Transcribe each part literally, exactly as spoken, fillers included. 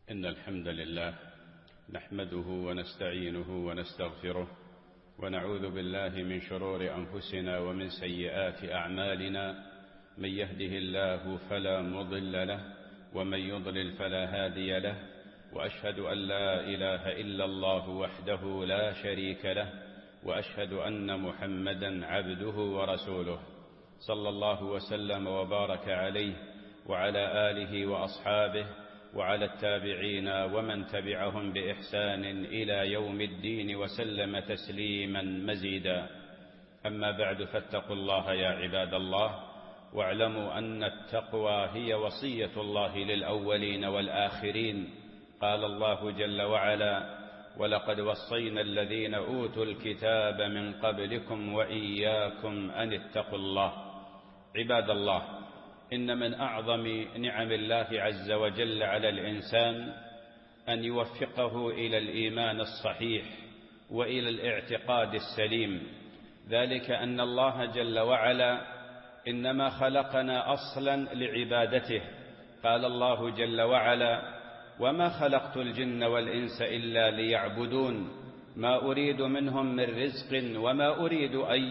إن الحمد لله نحمده ونستعينه ونستغفره ونعوذ بالله من شرور أنفسنا ومن سيئات أعمالنا. من يهده الله فلا مضل له ومن يضلل فلا هادي له، وأشهد أن لا إله إلا الله وحده لا شريك له، وأشهد أن محمدا عبده ورسوله، صلى الله وسلم وبارك عليه وعلى آله وأصحابه وعلى التابعين ومن تبعهم بإحسان إلى يوم الدين وسلم تسليما مزيدا. أما بعد، فاتقوا الله يا عباد الله، واعلموا أن التقوى هي وصية الله للأولين والآخرين. قال الله جل وعلا: ولقد وصينا الذين أوتوا الكتاب من قبلكم وإياكم أن اتقوا الله. عباد الله، إن من أعظم نعم الله عز وجل على الإنسان أن يوفقه إلى الإيمان الصحيح وإلى الاعتقاد السليم، ذلك أن الله جل وعلا إنما خلقنا أصلا لعبادته. قال الله جل وعلا: وما خلقت الجن والإنس إلا ليعبدون ما أريد منهم من رزق وما أريد أن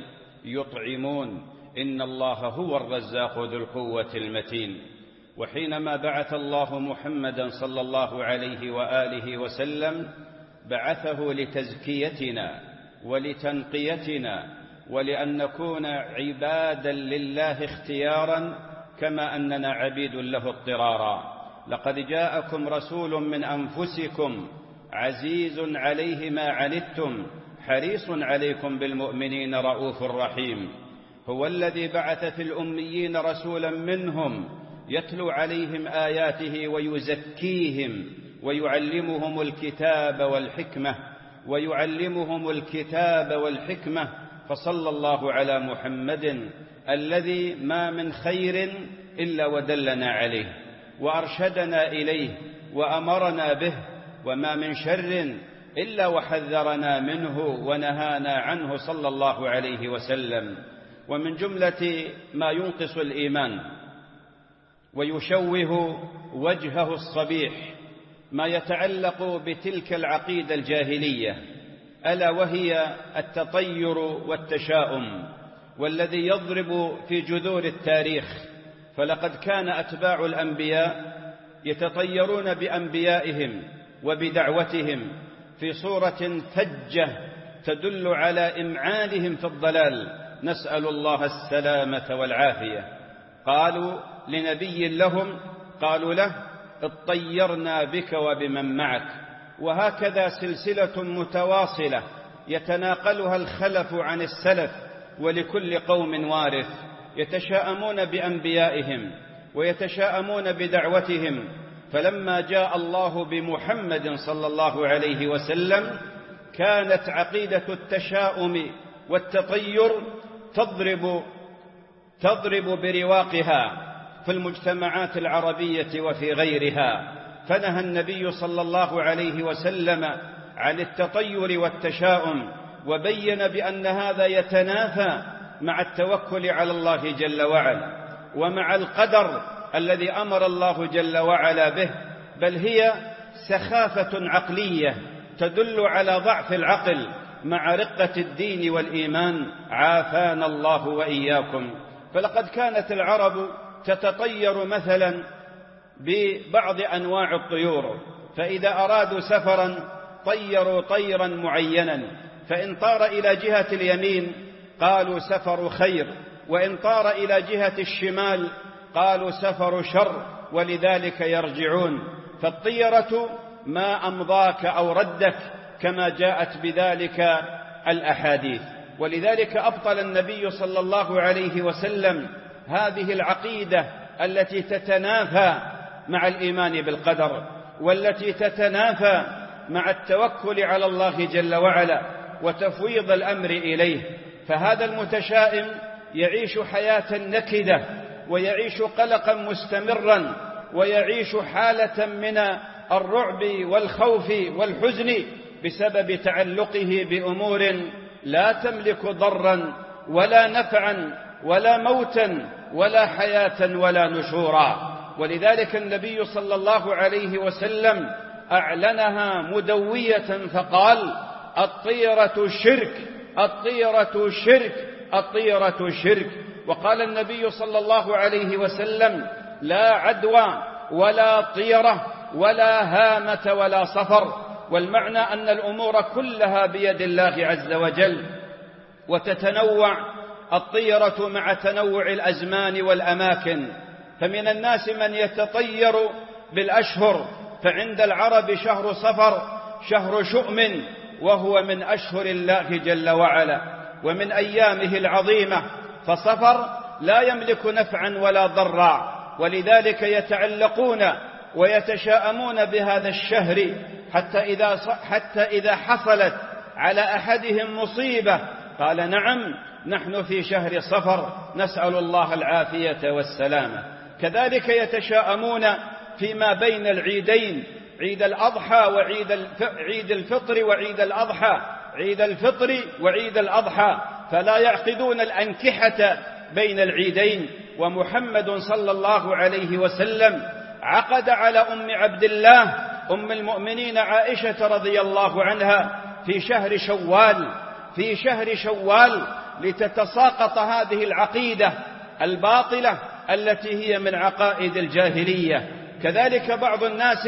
يطعمون إن الله هو الرزاق ذو القوة المتين. وحينما بعث الله محمدا صلى الله عليه وآله وسلم بعثه لتزكيتنا ولتنقيتنا ولأن نكون عبادا لله اختيارا كما أننا عبيد له اضطرارا. لقد جاءكم رسول من أنفسكم عزيز عليه ما عنتم حريص عليكم بالمؤمنين رؤوف رحيم. هو الذي بعث في الأميين رسولا منهم يتلو عليهم آياته ويزكيهم ويعلمهم الكتاب والحكمة ويعلمهم الكتاب والحكمة فصلى الله على محمد الذي ما من خير إلا ودلنا عليه وأرشدنا إليه وأمرنا به، وما من شر إلا وحذرنا منه ونهانا عنه صلى الله عليه وسلم. ومن جملة ما ينقص الإيمان ويشوه وجهه الصبيح ما يتعلق بتلك العقيدة الجاهلية، ألا وهي التطير والتشاؤم، والذي يضرب في جذور التاريخ. فلقد كان أتباع الأنبياء يتطيرون بأنبيائهم وبدعوتهم في صورة فجة تدل على إمعانهم في الضلال، نسأل الله السلامة والعافية. قالوا لنبي لهم قالوا له: اطيرنا بك وبمن معك. وهكذا سلسلة متواصلة يتناقلها الخلف عن السلف، ولكل قوم وارث، يتشاءمون بأنبيائهم ويتشاءمون بدعوتهم. فلما جاء الله بمحمد صلى الله عليه وسلم كانت عقيدة التشاؤم والتطير تضرب تضرب برواقها في المجتمعات العربية وفي غيرها. فنهى النبي صلى الله عليه وسلم عن التطير والتشاؤم، وبين بأن هذا يتنافى مع التوكل على الله جل وعلا ومع القدر الذي أمر الله جل وعلا به، بل هي سخافة عقلية تدل على ضعف العقل مع رقة الدين والإيمان، عافانا الله وإياكم. فلقد كانت العرب تتطير مثلا ببعض أنواع الطيور، فإذا أرادوا سفرا طيروا طيرا معينا، فإن طار إلى جهة اليمين قالوا سفر خير، وإن طار إلى جهة الشمال قالوا سفر شر، ولذلك يرجعون. فالطيرة ما أمضاك أو ردك كما جاءت بذلك الأحاديث. ولذلك أبطل النبي صلى الله عليه وسلم هذه العقيدة التي تتنافى مع الإيمان بالقدر، والتي تتنافى مع التوكل على الله جل وعلا وتفويض الأمر إليه. فهذا المتشائم يعيش حياة نكدة، ويعيش قلقا مستمرا، ويعيش حالة من الرعب والخوف والحزن بسبب تعلقه بأمور لا تملك ضرا ولا نفعا ولا موتا ولا حياة ولا نشورا. ولذلك النبي صلى الله عليه وسلم أعلنها مدوية فقال: الطيرة شرك، الطيرة شرك، الطيرة شرك. وقال النبي صلى الله عليه وسلم: لا عدوى ولا طيرة ولا هامة ولا صفر. والمعنى أن الأمور كلها بيد الله عز وجل، وتتنوع الطيرة مع تنوع الأزمان والأماكن. فمن الناس من يتطير بالأشهر، فعند العرب شهر صفر شهر شؤم، وهو من أشهر الله جل وعلا ومن أيامه العظيمة، فصفر لا يملك نفعا ولا ضرا، ولذلك يتعلقون ويتشاءمون بهذا الشهر، حتى إذا, حتى إذا حصلت على أحدهم مصيبة قال: نعم، نحن في شهر صفر، نسأل الله العافية والسلامة. كذلك يتشاءمون فيما بين العيدين، عيد الأضحى وعيد عيد الفطر وعيد الأضحى، عيد الفطر وعيد الأضحى، فلا يعقدون الأنكحة بين العيدين. ومحمد صلى الله عليه وسلم عقد على أم عبد الله أم المؤمنين عائشة رضي الله عنها في شهر شوال، في شهر شوال لتتساقط هذه العقيدة الباطلة التي هي من عقائد الجاهلية. كذلك بعض الناس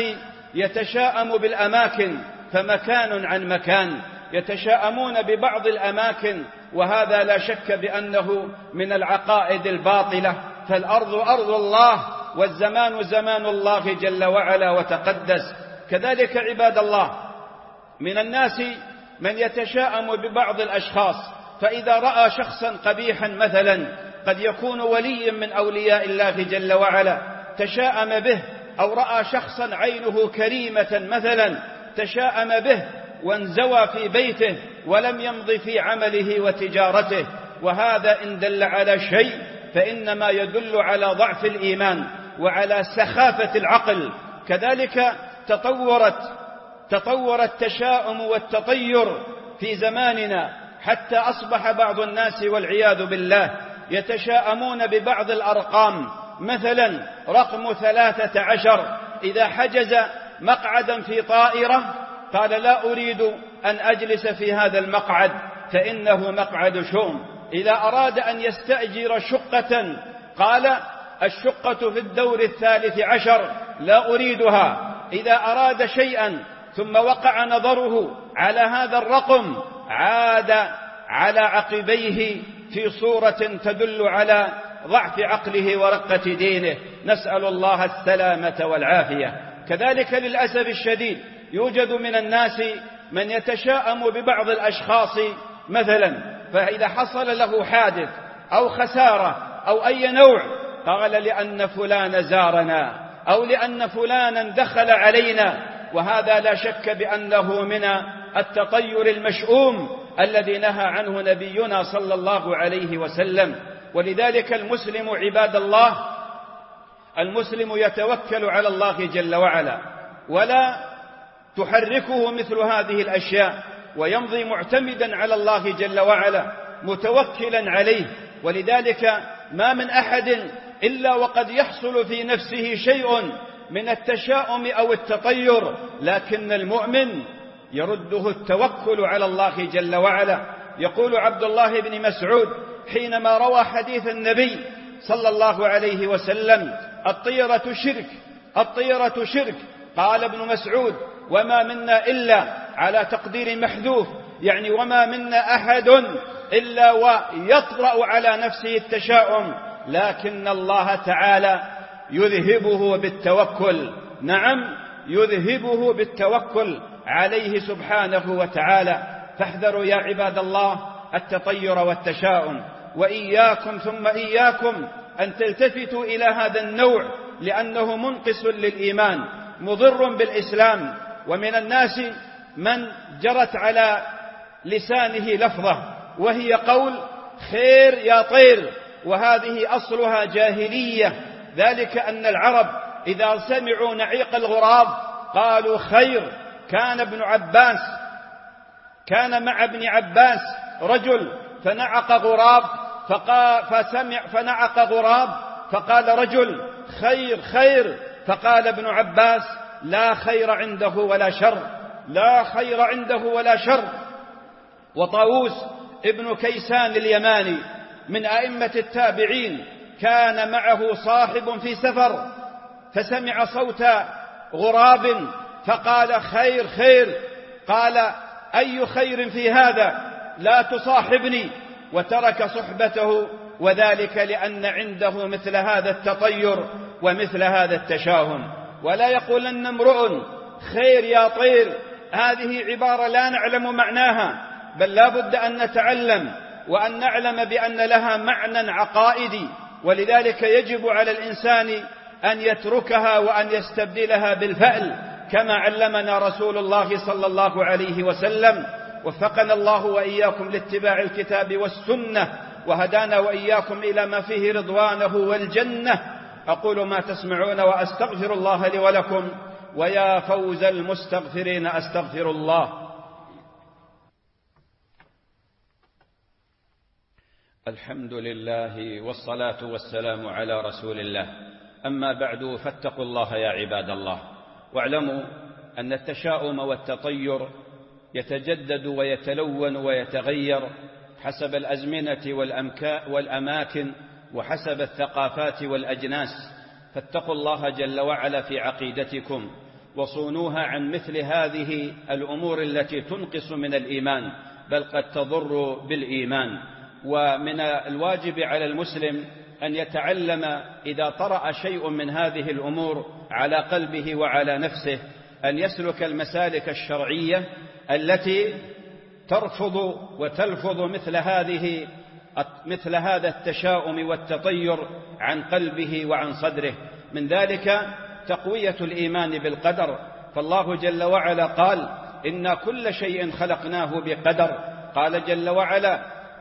يتشاءم بالأماكن، فمكان عن مكان، يتشاءمون ببعض الأماكن، وهذا لا شك بأنه من العقائد الباطلة. فالأرض أرض الله، والزمان زمان الله جل وعلا وتقدس. كذلك عباد الله، من الناس من يتشاءم ببعض الأشخاص، فإذا رأى شخصا قبيحا مثلا قد يكون ولي من أولياء الله جل وعلا تشاءم به، أو رأى شخصا عينه كريمة مثلا تشاءم به وانزوى في بيته ولم يمض في عمله وتجارته، وهذا إن دل على شيء فإنما يدل على ضعف الإيمان وعلى سخافة العقل. كذلك تطورت تطور التشاؤم والتطير في زماننا، حتى أصبح بعض الناس والعياذ بالله يتشاءمون ببعض الأرقام، مثلا رقم ثلاثة عشر، إذا حجز مقعدا في طائرة قال: لا أريد أن أجلس في هذا المقعد فإنه مقعد شؤم. إذا أراد أن يستأجر شقة قال: الشقة في الدور الثالث عشر، لا أريدها. إذا أراد شيئا ثم وقع نظره على هذا الرقم عاد على عقبيه في صورة تدل على ضعف عقله ورقة دينه، نسأل الله السلامة والعافية. كذلك للأسف الشديد يوجد من الناس من يتشاءم ببعض الأشخاص مثلا، فإذا حصل له حادث أو خسارة أو أي نوع قال: لأن فلان زارنا، أو لأن فلانا دخل علينا، وهذا لا شك بأنه من التطير المشؤوم الذي نهى عنه نبينا صلى الله عليه وسلم. ولذلك المسلم عباد الله، المسلم يتوكل على الله جل وعلا، ولا تحركه مثل هذه الأشياء، ويمضي معتمدا على الله جل وعلا متوكلا عليه. ولذلك ما من أحد إلا وقد يحصل في نفسه شيء من التشاؤم أو التطير، لكن المؤمن يرده التوكل على الله جل وعلا. يقول عبد الله بن مسعود حينما روى حديث النبي صلى الله عليه وسلم: الطيرة شرك، الطيرة شرك. قال ابن مسعود: وما منا إلا على تقدير محذوف، يعني وما منا أحد إلا ويطرأ على نفسه التشاؤم، لكن الله تعالى يذهبه بالتوكل. نعم، يذهبه بالتوكل عليه سبحانه وتعالى. فاحذروا يا عباد الله التطير والتشاؤم، وإياكم ثم إياكم أن تلتفتوا إلى هذا النوع، لأنه منقص للإيمان مضر بالإسلام. ومن الناس من جرت على لسانه لفظة وهي قول: خير يا طير، وهذه أصلها جاهلية. ذلك أن العرب إذا سمعوا نعيق الغراب قالوا خير. كان ابن عباس كان مع ابن عباس رجل فنعق غراب فقال فسمع فنعق غراب فقال رجل: خير خير. فقال ابن عباس: لا خير عنده ولا شر، لا خير عنده ولا شر. وطاووس ابن كيسان اليماني من أئمة التابعين كان معه صاحب في سفر، فسمع صوت غراب فقال: خير خير. قال: أي خير في هذا؟ لا تصاحبني. وترك صحبته، وذلك لأن عنده مثل هذا التطير ومثل هذا التشاؤم. ولا يقولن امرؤ: خير يا طير، هذه عبارة لا نعلم معناها، بل لا بد أن نتعلم وأن نعلم بأن لها معنى عقائدي، ولذلك يجب على الإنسان أن يتركها وأن يستبدلها بالفأل كما علمنا رسول الله صلى الله عليه وسلم. وفقنا الله وإياكم لاتباع الكتاب والسنة، وهدانا وإياكم إلى ما فيه رضوانه والجنة. أقول ما تسمعون وأستغفر الله لي ولكم، ويا فوز المستغفرين أستغفر الله. الحمد لله والصلاة والسلام على رسول الله، أما بعد، فاتقوا الله يا عباد الله، واعلموا أن التشاؤم والتطير يتجدد ويتلون ويتغير حسب الأزمنة والأماكن وحسب الثقافات والأجناس، فاتقوا الله جل وعلا في عقيدتكم وصونوها عن مثل هذه الأمور التي تنقص من الإيمان، بل قد تضر بالإيمان. ومن الواجب على المسلم أن يتعلم إذا طرأ شيء من هذه الأمور على قلبه وعلى نفسه أن يسلك المسالك الشرعية التي ترفض وتلفظ مثل هذه مثل هذا التشاؤم والتطير عن قلبه وعن صدره. من ذلك تقوية الإيمان بالقدر، فالله جل وعلا قال: إنا كل شيء خلقناه بقدر. قال جل وعلا: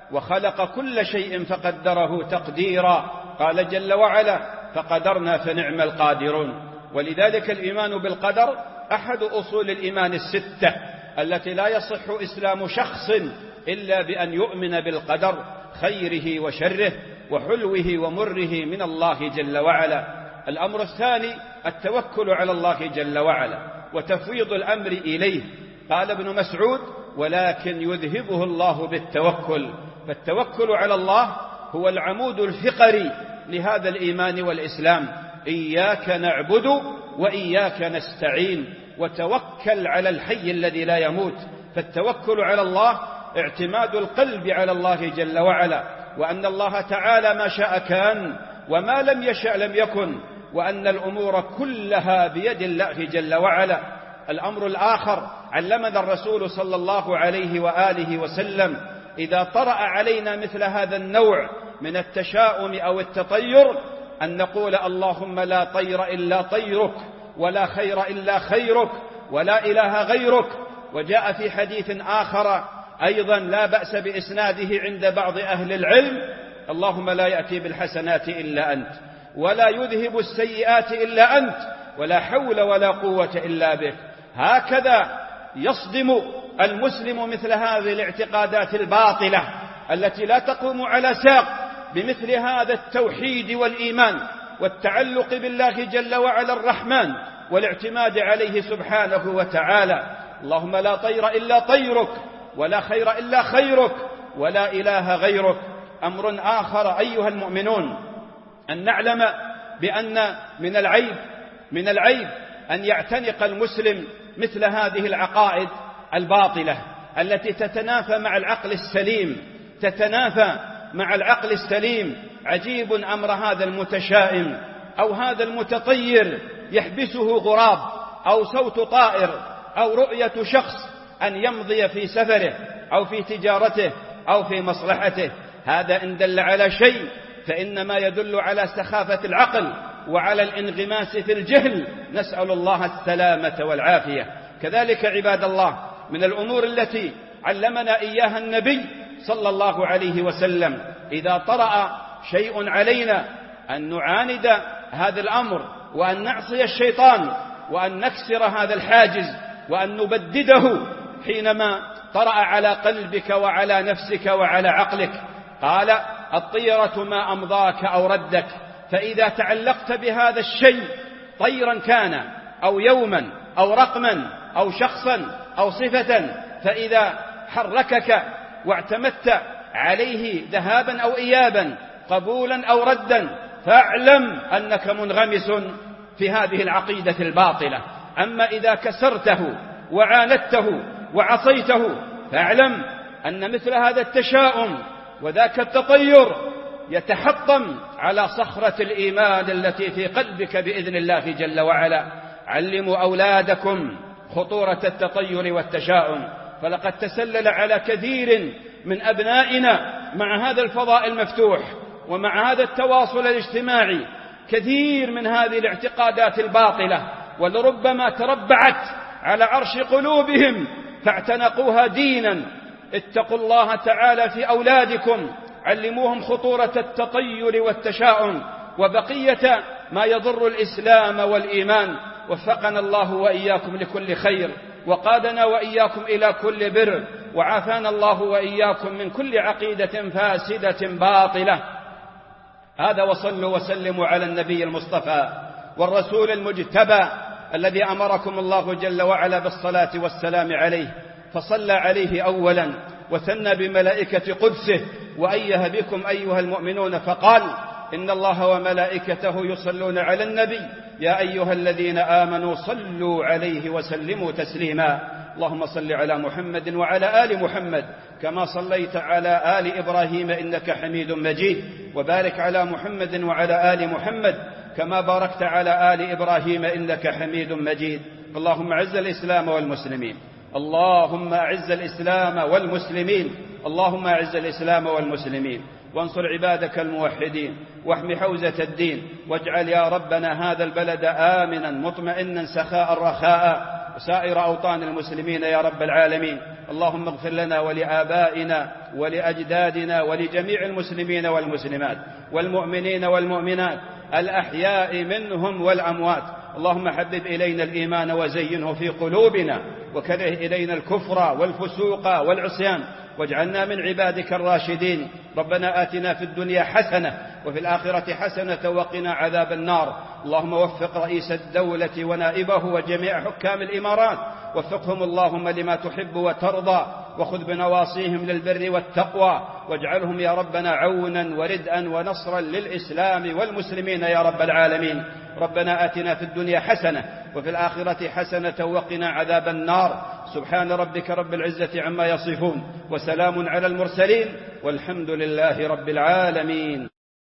وخلق كل شيء فقدره تقديرا. قال جل وعلا: فقدرنا فنعم القادرون. ولذلك الإيمان بالقدر أحد أصول الإيمان الستة التي لا يصح إسلام شخص إلا بأن يؤمن بالقدر، خيره وشره وحلوه ومره من الله جل وعلا. الأمر الثاني التوكل على الله جل وعلا وتفويض الأمر إليه. قال ابن مسعود: ولكن يذهبه الله بالتوكل. فالتوكل على الله هو العمود الفقري لهذا الإيمان والإسلام. إياك نعبد وإياك نستعين، وتوكل على الحي الذي لا يموت. فالتوكل على الله اعتماد القلب على الله جل وعلا، وأن الله تعالى ما شاء كان وما لم يشأ لم يكن، وأن الأمور كلها بيد الله جل وعلا. الأمر الآخر علمنا الرسول صلى الله عليه وآله وسلم: إذا طرأ علينا مثل هذا النوع من التشاؤم أو التطير أن نقول: اللهم لا طير إلا طيرك، ولا خير إلا خيرك، ولا إله غيرك. وجاء في حديث آخر أيضا لا بأس بإسناده عند بعض أهل العلم: اللهم لا يأتي بالحسنات إلا أنت، ولا يذهب السيئات إلا أنت، ولا حول ولا قوة إلا بك. هكذا يصدم المسلم مثل هذه الاعتقادات الباطلة التي لا تقوم على ساق بمثل هذا التوحيد والإيمان والتعلق بالله جل وعلا الرحمن والاعتماد عليه سبحانه وتعالى. اللهم لا طير إلا طيرك، ولا خير إلا خيرك، ولا إله غيرك. أمر آخر أيها المؤمنون أن نعلم بأن من العيب من العيب أن يعتنق المسلم مثل هذه العقائد الباطلة التي تتنافى مع العقل السليم تتنافى مع العقل السليم. عجيب أمر هذا المتشائم أو هذا المتطير يحبسه غراب أو صوت طائر أو رؤية شخص أن يمضي في سفره أو في تجارته أو في مصلحته. هذا إن دل على شيء فإنما يدل على سخافة العقل وعلى الانغماس في الجهل، نسأل الله السلامة والعافية. كذلك عباد الله من الأمور التي علمنا إياها النبي صلى الله عليه وسلم إذا طرأ شيء علينا أن نعاند هذا الأمر وأن نعصي الشيطان وأن نكسر هذا الحاجز وأن نبدده حينما طرأ على قلبك وعلى نفسك وعلى عقلك. قال: الطيرة ما أمضاك أو ردك. فإذا تعلقت بهذا الشيء طيرا كان أو يوما أو رقما أو شخصا أو صفة، فإذا حركك واعتمدت عليه ذهابا أو إيابا، قبولا أو ردا، فاعلم أنك منغمس في هذه العقيدة الباطلة. أما إذا كسرته وعاندته وعصيته، فاعلم أن مثل هذا التشاؤم وذاك التطير يتحطم على صخرة الإيمان التي في قلبك بإذن الله جل وعلا. علموا أولادكم خطورة التطير والتشاؤم، فلقد تسلل على كثير من أبنائنا مع هذا الفضاء المفتوح ومع هذا التواصل الاجتماعي كثير من هذه الاعتقادات الباطلة، ولربما تربعت على عرش قلوبهم فاعتنقوها دينا. اتقوا الله تعالى في أولادكم، علموهم خطورة التطير والتشاؤم وبقية ما يضر الإسلام والإيمان. وفقنا الله وإياكم لكل خير، وقادنا وإياكم إلى كل بر، وعافانا الله وإياكم من كل عقيدة فاسدة باطلة. هذا، وصلوا وسلموا على النبي المصطفى والرسول المجتبى الذي أمركم الله جل وعلا بالصلاة والسلام عليه، فصلى عليه أولا وثنى بملائكة قدسه وأيه بكم أيها المؤمنون فقال: إن الله وملائكته يصلون على النبي يا أيها الذين آمنوا صلوا عليه وسلموا تسليما. اللهم صل على محمد وعلى آل محمد كما صليت على آل إبراهيم إنك حميد مجيد، وبارك على محمد وعلى آل محمد كما باركت على آل إبراهيم إنك حميد مجيد. اللهم أعز الإسلام والمسلمين، اللهم أعز الإسلام والمسلمين، اللهم أعز الإسلام والمسلمين، وانصر عبادك الموحدين، واحم حوزة الدين، واجعل يا ربنا هذا البلد آمنا مطمئنا سخاء رخاء، وسائر أوطان المسلمين يا رب العالمين. اللهم اغفر لنا ولآبائنا ولأجدادنا ولجميع المسلمين والمسلمات والمؤمنين والمؤمنات الأحياء منهم والأموات. اللهم حبب إلينا الإيمان وزينه في قلوبنا، وكره إلينا الكفر والفسوق والعصيان، واجعلنا من عبادك الراشدين. ربنا آتنا في الدنيا حسنة وفي الآخرة حسنة وقنا عذاب النار. اللهم وفق رئيس الدولة ونائبه وجميع حكام الإمارات، وفقهم اللهم لما تحب وترضى، وخذ بنواصيهم للبر والتقوى، واجعلهم يا ربنا عونا وردءا ونصرا للإسلام والمسلمين يا رب العالمين. ربنا آتنا في الدنيا حسنة وفي الآخرة حسنة وقنا عذاب النار. سبحان ربك رب العزة عما يصفون، وسلام على المرسلين، والحمد لله رب العالمين.